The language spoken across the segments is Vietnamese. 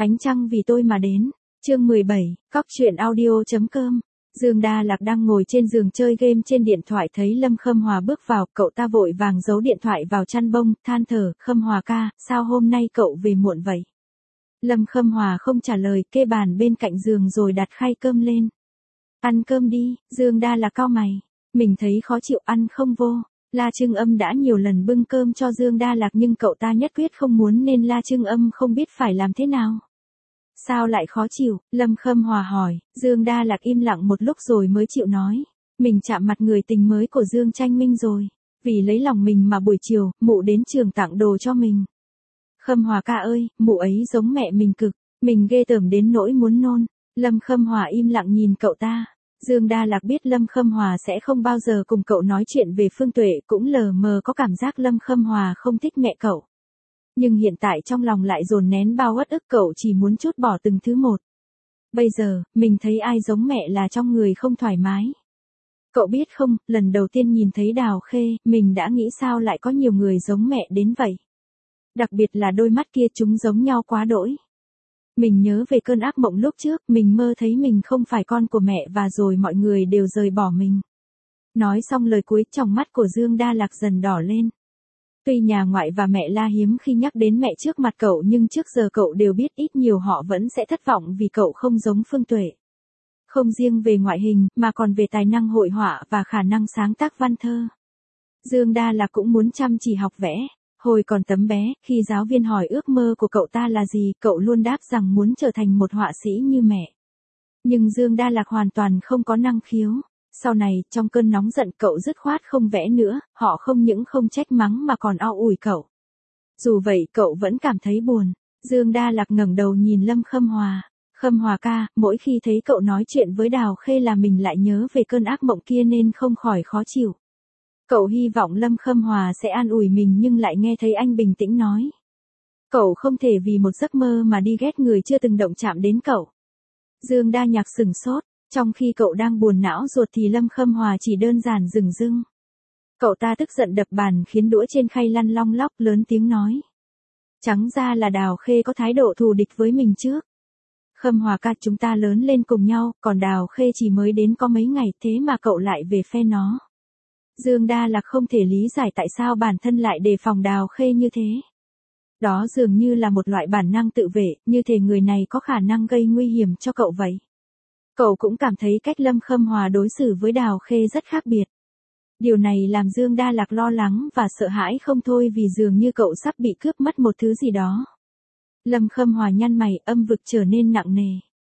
Ánh trăng vì tôi mà đến. Chương 17, Cóc truyện audio.com. Dương Đa Lạc đang ngồi trên giường chơi game trên điện thoại thấy Lâm Khâm Hòa bước vào, cậu ta vội vàng giấu điện thoại vào chăn bông, than thở, Khâm Hòa ca, sao hôm nay cậu về muộn vậy? Lâm Khâm Hòa không trả lời, kê bàn bên cạnh giường rồi đặt khay cơm lên. Ăn cơm đi. Dương Đa Lạc cau mày. Mình thấy khó chịu, ăn không vô. La Trưng Âm đã nhiều lần bưng cơm cho Dương Đa Lạc nhưng cậu ta nhất quyết không muốn nên La Trưng Âm không biết phải làm thế nào. Sao lại khó chịu? Lâm Khâm Hòa hỏi. Dương Đa Lạc im lặng một lúc rồi mới chịu nói. Mình chạm mặt người tình mới của Dương Tranh Minh rồi. Vì lấy lòng mình mà buổi chiều, mụ đến trường tặng đồ cho mình. Khâm Hòa ca ơi, mụ ấy giống mẹ mình cực. Mình ghê tởm đến nỗi muốn nôn. Lâm Khâm Hòa im lặng nhìn cậu ta. Dương Đa Lạc biết Lâm Khâm Hòa sẽ không bao giờ cùng cậu nói chuyện về Phương Tuệ, cũng lờ mờ có cảm giác Lâm Khâm Hòa không thích mẹ cậu. Nhưng hiện tại trong lòng lại dồn nén bao uất ức, cậu chỉ muốn trút bỏ từng thứ một. Bây giờ, mình thấy ai giống mẹ là trong người không thoải mái. Cậu biết không, lần đầu tiên nhìn thấy Đào Khê, mình đã nghĩ sao lại có nhiều người giống mẹ đến vậy. Đặc biệt là đôi mắt kia, chúng giống nhau quá đỗi. Mình nhớ về cơn ác mộng lúc trước, mình mơ thấy mình không phải con của mẹ và rồi mọi người đều rời bỏ mình. Nói xong lời cuối, tròng mắt của Dương Đa Lạc dần đỏ lên. Tuy nhà ngoại và mẹ La hiếm khi nhắc đến mẹ trước mặt cậu nhưng trước giờ cậu đều biết ít nhiều họ vẫn sẽ thất vọng vì cậu không giống Phương Tuệ. Không riêng về ngoại hình mà còn về tài năng hội họa và khả năng sáng tác văn thơ. Dương Đa Lạc cũng muốn chăm chỉ học vẽ. Hồi còn tấm bé, khi giáo viên hỏi ước mơ của cậu ta là gì, cậu luôn đáp rằng muốn trở thành một họa sĩ như mẹ. Nhưng Dương Đa Lạc hoàn toàn không có năng khiếu. Sau này, trong cơn nóng giận cậu dứt khoát không vẽ nữa, họ không những không trách mắng mà còn au ủi cậu. Dù vậy cậu vẫn cảm thấy buồn. Dương Đa Lạc ngẩng đầu nhìn Lâm Khâm Hòa. Khâm Hòa ca, mỗi khi thấy cậu nói chuyện với Đào Khê là mình lại nhớ về cơn ác mộng kia nên không khỏi khó chịu. Cậu hy vọng Lâm Khâm Hòa sẽ an ủi mình nhưng lại nghe thấy anh bình tĩnh nói. Cậu không thể vì một giấc mơ mà đi ghét người chưa từng động chạm đến cậu. Dương Đa Nhạc sửng sốt, trong khi cậu đang buồn não ruột thì Lâm Khâm Hòa chỉ đơn giản dửng dưng. Cậu ta tức giận đập bàn khiến đũa trên khay lăn long lóc, lớn tiếng nói. Trắng ra là Đào Khê có thái độ thù địch với mình trước. Khâm Hòa ca, chúng ta lớn lên cùng nhau, còn Đào Khê chỉ mới đến có mấy ngày thế mà cậu lại về phe nó. Dương Đa Lạc không thể lý giải tại sao bản thân lại đề phòng Đào Khê như thế. Đó dường như là một loại bản năng tự vệ, như thể người này có khả năng gây nguy hiểm cho cậu vậy. Cậu cũng cảm thấy cách Lâm Khâm Hòa đối xử với Đào Khê rất khác biệt. Điều này làm Dương Đa Lạc lo lắng và sợ hãi không thôi vì dường như cậu sắp bị cướp mất một thứ gì đó. Lâm Khâm Hòa nhăn mày, âm vực trở nên nặng nề.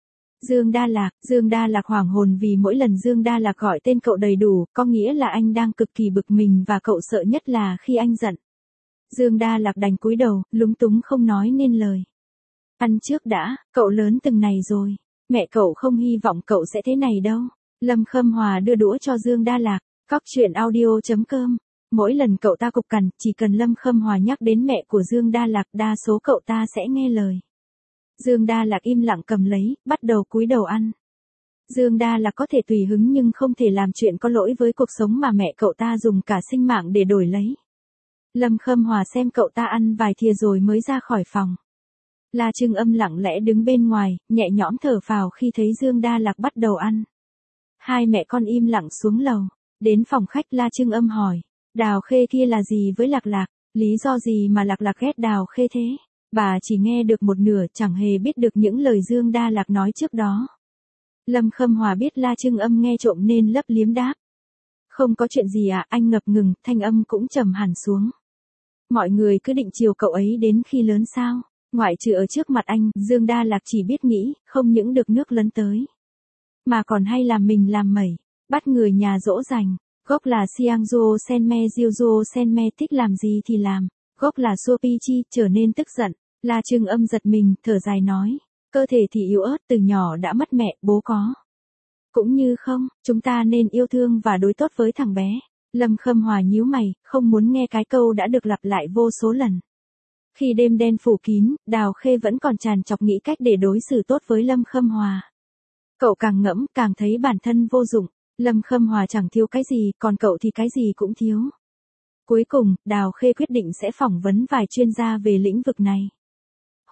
Dương Đa Lạc hoảng hồn vì mỗi lần Dương Đa Lạc gọi tên cậu đầy đủ, có nghĩa là anh đang cực kỳ bực mình và cậu sợ nhất là khi anh giận. Dương Đa Lạc đành cúi đầu, lúng túng không nói nên lời. Ăn trước đã, cậu lớn từng này rồi. Mẹ cậu không hy vọng cậu sẽ thế này đâu. Lâm Khâm Hòa đưa đũa cho Dương Đa Lạc. Cóc truyện audio.com. Mỗi lần cậu ta cục cằn, chỉ cần Lâm Khâm Hòa nhắc đến mẹ của Dương Đa Lạc, đa số cậu ta sẽ nghe lời. Dương Đa Lạc im lặng cầm lấy, bắt đầu cúi đầu ăn. Dương Đa Lạc có thể tùy hứng nhưng không thể làm chuyện có lỗi với cuộc sống mà mẹ cậu ta dùng cả sinh mạng để đổi lấy. Lâm Khâm Hòa xem cậu ta ăn vài thìa rồi mới ra khỏi phòng. La Trưng Âm lặng lẽ đứng bên ngoài, nhẹ nhõm thở phào khi thấy Dương Đa Lạc bắt đầu ăn. Hai mẹ con im lặng xuống lầu. Đến phòng khách, La Trưng Âm hỏi. Đào Khê kia là gì với Lạc Lạc? Lý do gì mà Lạc Lạc ghét Đào Khê thế? Bà chỉ nghe được một nửa, chẳng hề biết được những lời Dương Đa Lạc nói trước đó. Lâm Khâm Hòa biết La Trưng Âm nghe trộm nên lấp liếm đáp. Không có chuyện gì à, anh ngập ngừng, thanh âm cũng trầm hẳn xuống. Mọi người cứ định chiều cậu ấy đến khi lớn sao? Ngoại trừ ở trước mặt anh, Dương Đa Lạc chỉ biết nghĩ, không những được nước lấn tới. Mà còn hay làm mình làm mẩy, bắt người nhà dỗ dành. Gốc là Siangzo Senme Jiuzo Senme, thích làm gì thì làm. Gốc là Sopichi, trở nên tức giận. La Trưng Âm giật mình, thở dài nói. Cơ thể thì yếu ớt, từ nhỏ đã mất mẹ, bố có. Cũng như không, chúng ta nên yêu thương và đối tốt với thằng bé. Lâm Khâm Hòa nhíu mày, không muốn nghe cái câu đã được lặp lại vô số lần. Khi đêm đen phủ kín, Đào Khê vẫn còn tràn trọc nghĩ cách để đối xử tốt với Lâm Khâm Hòa. Cậu càng ngẫm, càng thấy bản thân vô dụng. Lâm Khâm Hòa chẳng thiếu cái gì, còn cậu thì cái gì cũng thiếu. Cuối cùng, Đào Khê quyết định sẽ phỏng vấn vài chuyên gia về lĩnh vực này.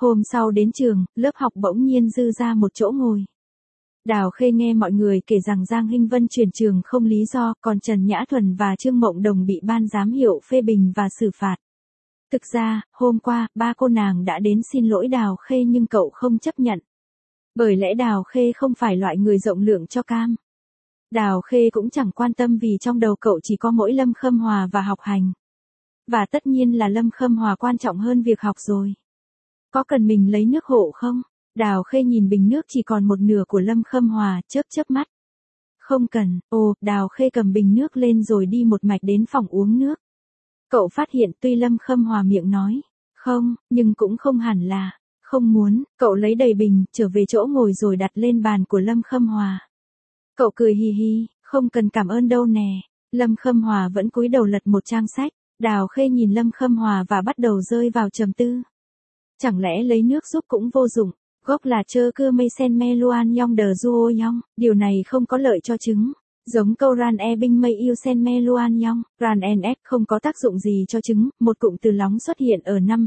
Hôm sau đến trường, lớp học bỗng nhiên dư ra một chỗ ngồi. Đào Khê nghe mọi người kể rằng Giang Hinh Vân chuyển trường không lý do, còn Trần Nhã Thuần và Trương Mộng Đồng bị ban giám hiệu phê bình và xử phạt. Thực ra, hôm qua, ba cô nàng đã đến xin lỗi Đào Khê nhưng cậu không chấp nhận. Bởi lẽ Đào Khê không phải loại người rộng lượng cho cam. Đào Khê cũng chẳng quan tâm vì trong đầu cậu chỉ có mỗi Lâm Khâm Hòa và học hành. Và tất nhiên là Lâm Khâm Hòa quan trọng hơn việc học rồi. Có cần mình lấy nước hộ không? Đào Khê nhìn bình nước chỉ còn một nửa của Lâm Khâm Hòa, chớp chớp mắt. Không cần. Đào Khê cầm bình nước lên rồi đi một mạch đến phòng uống nước. Cậu phát hiện tuy Lâm Khâm Hòa miệng nói không, nhưng cũng không hẳn là không muốn. Cậu lấy đầy bình, trở về chỗ ngồi rồi đặt lên bàn của Lâm Khâm Hòa. Cậu cười hì hì, không cần cảm ơn đâu nè. Lâm Khâm Hòa vẫn cúi đầu lật một trang sách. Đào Khê nhìn Lâm Khâm Hòa và bắt đầu rơi vào trầm tư. Chẳng lẽ lấy nước giúp cũng vô dụng? Gốc là chơ cưa mây sen me luan yong đờ duo yong. Điều này không có lợi cho trứng. Giống câu ran e binh mây yêu sen me luan yong. Ran en không có tác dụng gì cho trứng. Một cụm từ lóng xuất hiện ở năm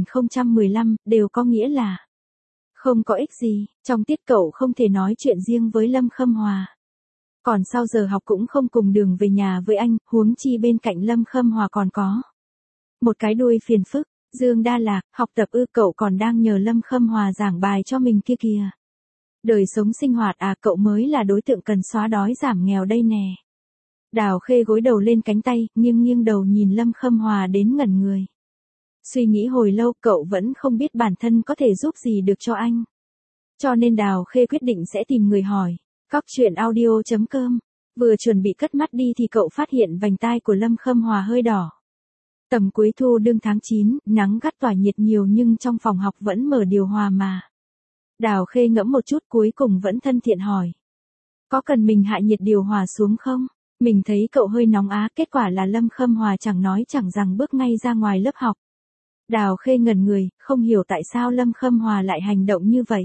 2015, đều có nghĩa là không có ích gì. Trong tiết cậu không thể nói chuyện riêng với Lâm Khâm Hòa. Còn sau giờ học cũng không cùng đường về nhà với anh, huống chi bên cạnh Lâm Khâm Hòa còn có một cái đuôi phiền phức. Dương Đa Lạc, học tập cậu còn đang nhờ Lâm Khâm Hòa giảng bài cho mình kia kìa. Đời sống sinh hoạt cậu mới là đối tượng cần xóa đói giảm nghèo đây nè. Đào Khê gối đầu lên cánh tay, nghiêng đầu nhìn Lâm Khâm Hòa đến ngẩn người. Suy nghĩ hồi lâu cậu vẫn không biết bản thân có thể giúp gì được cho anh. Cho nên Đào Khê quyết định sẽ tìm người hỏi. Cóc truyện audio.com. Vừa chuẩn bị cất mắt đi thì cậu phát hiện vành tai của Lâm Khâm Hòa hơi đỏ. Tầm cuối thu đương tháng 9, nắng gắt tỏa nhiệt nhiều nhưng trong phòng học vẫn mở điều hòa mà. Đào Khê ngẫm một chút cuối cùng vẫn thân thiện hỏi. Có cần mình hạ nhiệt điều hòa xuống không? Mình thấy cậu hơi nóng kết quả là Lâm Khâm Hòa chẳng nói chẳng rằng bước ngay ra ngoài lớp học. Đào Khê ngẩn người, không hiểu tại sao Lâm Khâm Hòa lại hành động như vậy.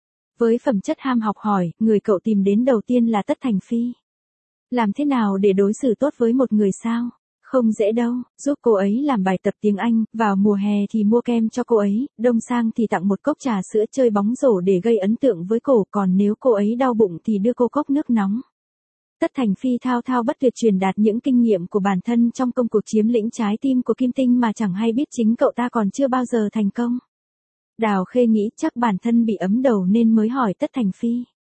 Với phẩm chất ham học hỏi, người cậu tìm đến đầu tiên là Tất Thành Phi. Làm thế nào để đối xử tốt với một người sao? Không dễ đâu, giúp cô ấy làm bài tập tiếng Anh, vào mùa hè thì mua kem cho cô ấy, đông sang thì tặng một cốc trà sữa chơi bóng rổ để gây ấn tượng với cổ, còn nếu cô ấy đau bụng thì đưa cô cốc nước nóng. Tất Thành Phi thao thao bất tuyệt truyền đạt những kinh nghiệm của bản thân trong công cuộc chiếm lĩnh trái tim của Kim Tinh mà chẳng hay biết chính cậu ta còn chưa bao giờ thành công. Đào Khê nghĩ chắc bản thân bị ấm đầu nên mới hỏi Tất Thành Phi.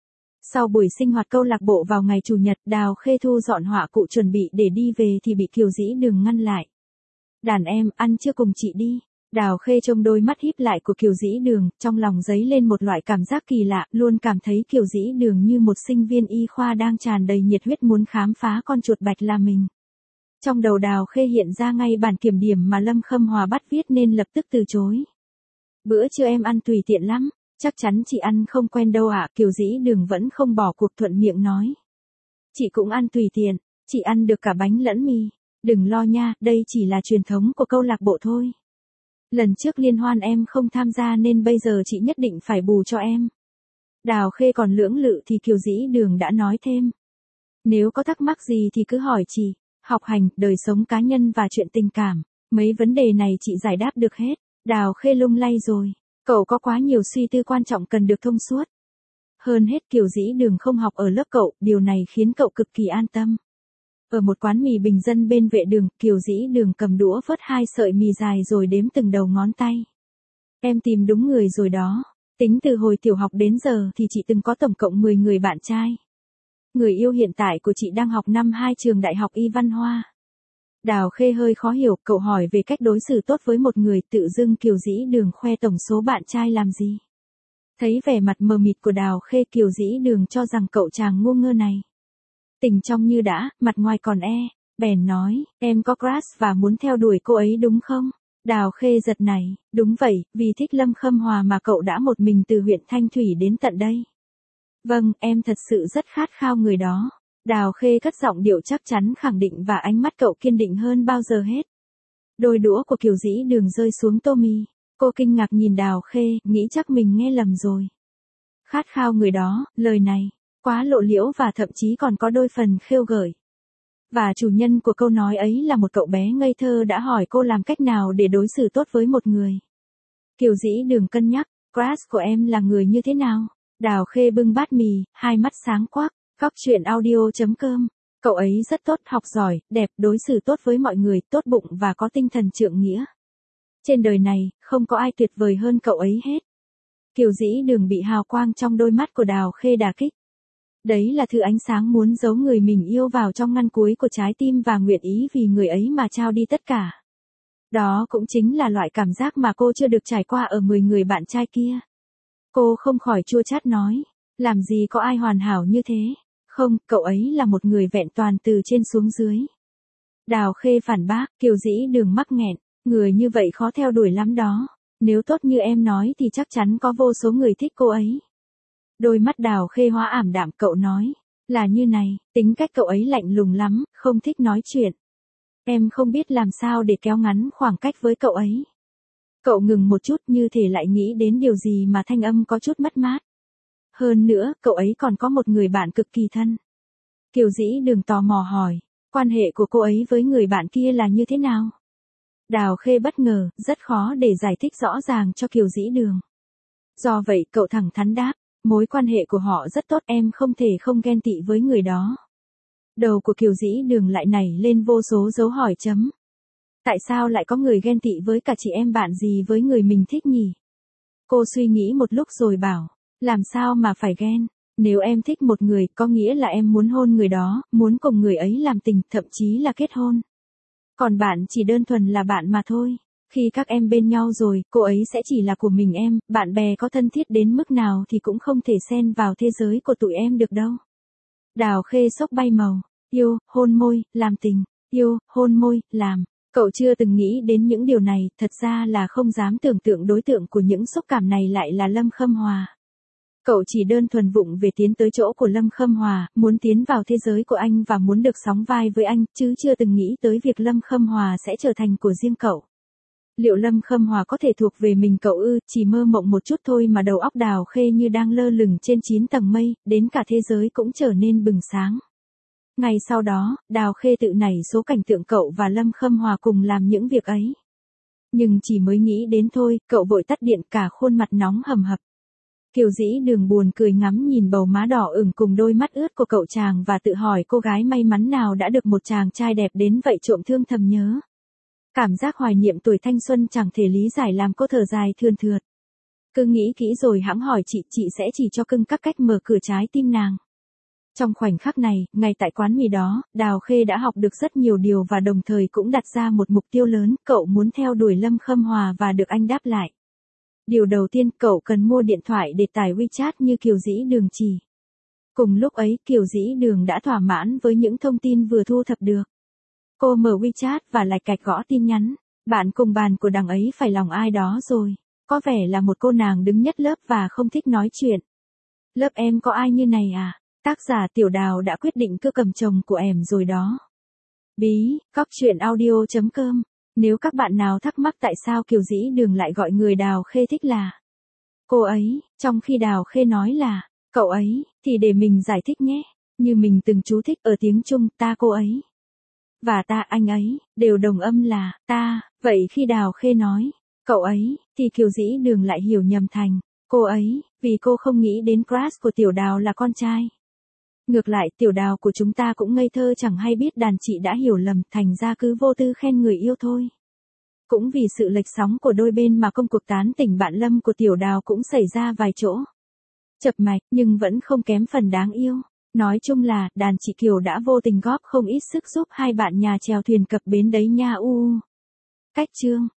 Sau buổi sinh hoạt câu lạc bộ vào ngày Chủ nhật, Đào Khê thu dọn họa cụ chuẩn bị để đi về thì bị Kiều Dĩ Đường ngăn lại. Đàn em, ăn chưa cùng chị đi. Đào Khê trông đôi mắt híp lại của Kiều Dĩ Đường, trong lòng dấy lên một loại cảm giác kỳ lạ, luôn cảm thấy Kiều Dĩ Đường như một sinh viên y khoa đang tràn đầy nhiệt huyết muốn khám phá con chuột bạch là mình. Trong đầu Đào Khê hiện ra ngay bản kiểm điểm mà Lâm Khâm Hòa bắt viết nên lập tức từ chối. Bữa trưa em ăn tùy tiện lắm. Chắc chắn chị ăn không quen đâu ạ. Kiều Dĩ Đường vẫn không bỏ cuộc thuận miệng nói. Chị cũng ăn tùy tiện, chị ăn được cả bánh lẫn mì. Đừng lo nha, đây chỉ là truyền thống của câu lạc bộ thôi. Lần trước liên hoan em không tham gia nên bây giờ chị nhất định phải bù cho em. Đào Khê còn lưỡng lự thì Kiều Dĩ Đường đã nói thêm. Nếu có thắc mắc gì thì cứ hỏi chị, học hành, đời sống cá nhân và chuyện tình cảm. Mấy vấn đề này chị giải đáp được hết. Đào Khê lung lay rồi. Cậu có quá nhiều suy tư quan trọng cần được thông suốt. Hơn hết Kiều Dĩ Đường không học ở lớp cậu, điều này khiến cậu cực kỳ an tâm. Ở một quán mì bình dân bên vệ đường, Kiều Dĩ Đường cầm đũa vớt 2 sợi mì dài rồi đếm từng đầu ngón tay. Em tìm đúng người rồi đó. Tính từ hồi tiểu học đến giờ thì chị từng có tổng cộng 10 người bạn trai. Người yêu hiện tại của chị đang học năm 2 trường đại học Y Văn Hoa. Đào Khê hơi khó hiểu, cậu hỏi về cách đối xử tốt với một người, tự dưng Kiều Dĩ Đường khoe tổng số bạn trai làm gì. Thấy vẻ mặt mờ mịt của Đào Khê, Kiều Dĩ Đường cho rằng cậu chàng ngu ngơ này tình trong như đã, mặt ngoài còn bèn nói, em có crush và muốn theo đuổi cô ấy đúng không? Đào Khê giật nảy, đúng vậy, vì thích Lâm Khâm Hòa mà cậu đã một mình từ huyện Thanh Thủy đến tận đây. Vâng, em thật sự rất khát khao người đó. Đào Khê cất giọng điệu chắc chắn khẳng định và ánh mắt cậu kiên định hơn bao giờ hết. Đôi đũa của Kiều Dĩ Đường rơi xuống tô mì. Cô kinh ngạc nhìn Đào Khê, nghĩ chắc mình nghe lầm rồi. Khát khao người đó, lời này quá lộ liễu và thậm chí còn có đôi phần khêu gợi. Và chủ nhân của câu nói ấy là một cậu bé ngây thơ đã hỏi cô làm cách nào để đối xử tốt với một người. Kiều Dĩ Đường cân nhắc, crush của em là người như thế nào? Đào Khê bưng bát mì, hai mắt sáng quắc, Góc Chuyện Audio.com. Cậu ấy rất tốt, học giỏi, đẹp, đối xử tốt với mọi người, tốt bụng và có tinh thần trượng nghĩa. Trên đời này, không có ai tuyệt vời hơn cậu ấy hết. Kiều Dĩ Đường bị hào quang trong đôi mắt của Đào Khê đả kích. Đấy là thứ ánh sáng muốn giấu người mình yêu vào trong ngăn cuối của trái tim và nguyện ý vì người ấy mà trao đi tất cả. Đó cũng chính là loại cảm giác mà cô chưa được trải qua ở 10 người bạn trai kia. Cô không khỏi chua chát nói, làm gì có ai hoàn hảo như thế. Không, cậu ấy là một người vẹn toàn từ trên xuống dưới. Đào Khê phản bác, Kiều Dĩ Đường mắc nghẹn, người như vậy khó theo đuổi lắm đó. Nếu tốt như em nói thì chắc chắn có vô số người thích cô ấy. Đôi mắt Đào Khê hóa ảm đạm, cậu nói, là như này, tính cách cậu ấy lạnh lùng lắm, không thích nói chuyện. Em không biết làm sao để kéo ngắn khoảng cách với cậu ấy. Cậu ngừng một chút, như thể lại nghĩ đến điều gì mà thanh âm có chút mất mát. Hơn nữa, cậu ấy còn có một người bạn cực kỳ thân. Kiều Dĩ Đường tò mò hỏi, quan hệ của cô ấy với người bạn kia là như thế nào? Đào Khê bất ngờ, rất khó để giải thích rõ ràng cho Kiều Dĩ Đường. Do vậy cậu thẳng thắn đáp, mối quan hệ của họ rất tốt, em không thể không ghen tị với người đó. Đầu của Kiều Dĩ Đường lại nảy lên vô số dấu hỏi chấm. Tại sao lại có người ghen tị với cả chị em bạn gì với người mình thích nhỉ? Cô suy nghĩ một lúc rồi bảo, làm sao mà phải ghen? Nếu em thích một người, có nghĩa là em muốn hôn người đó, muốn cùng người ấy làm tình, thậm chí là kết hôn. Còn bạn chỉ đơn thuần là bạn mà thôi. Khi các em bên nhau rồi, cô ấy sẽ chỉ là của mình em, bạn bè có thân thiết đến mức nào thì cũng không thể xen vào thế giới của tụi em được đâu. Đào Khê sốc bay màu, yêu, hôn môi, làm tình, yêu, hôn môi, làm. Cậu chưa từng nghĩ đến những điều này, thật ra là không dám tưởng tượng đối tượng của những xúc cảm này lại là Lâm Khâm Hòa. Cậu chỉ đơn thuần vụng về tiến tới chỗ của Lâm Khâm Hòa, muốn tiến vào thế giới của anh và muốn được sóng vai với anh, chứ chưa từng nghĩ tới việc Lâm Khâm Hòa sẽ trở thành của riêng cậu. Liệu Lâm Khâm Hòa có thể thuộc về mình cậu ư? Chỉ mơ mộng một chút thôi mà đầu óc Đào Khê như đang lơ lửng trên 9 tầng mây, đến cả thế giới cũng trở nên bừng sáng. Ngày sau đó, Đào Khê tự nảy số cảnh tượng cậu và Lâm Khâm Hòa cùng làm những việc ấy. Nhưng chỉ mới nghĩ đến thôi, cậu vội tắt điện, cả khuôn mặt nóng hầm hập. Kiều Dĩ Đường buồn cười ngắm nhìn bầu má đỏ ửng cùng đôi mắt ướt của cậu chàng và tự hỏi cô gái may mắn nào đã được một chàng trai đẹp đến vậy trộm thương thầm nhớ. Cảm giác hoài niệm tuổi thanh xuân chẳng thể lý giải làm cô thở dài thườn thượt. Cứ nghĩ kỹ rồi hẵng hỏi chị sẽ chỉ cho cưng các cách mở cửa trái tim nàng. Trong khoảnh khắc này, ngay tại quán mì đó, Đào Khê đã học được rất nhiều điều và đồng thời cũng đặt ra một mục tiêu lớn, cậu muốn theo đuổi Lâm Khâm Hòa và được anh đáp lại. Điều đầu tiên, cậu cần mua điện thoại để tải WeChat như Kiều Dĩ Đường chỉ. Cùng lúc ấy, Kiều Dĩ Đường đã thỏa mãn với những thông tin vừa thu thập được. Cô mở WeChat và lạch cạch gõ tin nhắn. Bạn cùng bàn của đằng ấy phải lòng ai đó rồi. Có vẻ là một cô nàng đứng nhất lớp và không thích nói chuyện. Lớp em có ai như này à? Tác giả Tiểu Đào đã quyết định cưa cầm chồng của em rồi đó. Bí, Góc Chuyện Audio.com. Nếu các bạn nào thắc mắc tại sao Kiều Dĩ Đường lại gọi người Đào Khê thích là cô ấy, trong khi Đào Khê nói là cậu ấy, thì để mình giải thích nhé. Như mình từng chú thích ở tiếng Trung, ta cô ấy và ta anh ấy đều đồng âm là ta. Vậy khi Đào Khê nói cậu ấy, thì Kiều Dĩ Đường lại hiểu nhầm thành cô ấy, vì cô không nghĩ đến crush của Tiểu Đào là con trai. Ngược lại, Tiểu Đào của chúng ta cũng ngây thơ chẳng hay biết đàn chị đã hiểu lầm, thành ra cứ vô tư khen người yêu thôi. Cũng vì sự lệch sóng của đôi bên mà công cuộc tán tỉnh bạn Lâm của Tiểu Đào cũng xảy ra vài chỗ chập mạch, nhưng vẫn không kém phần đáng yêu. Nói chung là, đàn chị Kiều đã vô tình góp không ít sức giúp hai bạn nhà chèo thuyền cập bến đấy nha. Cách chương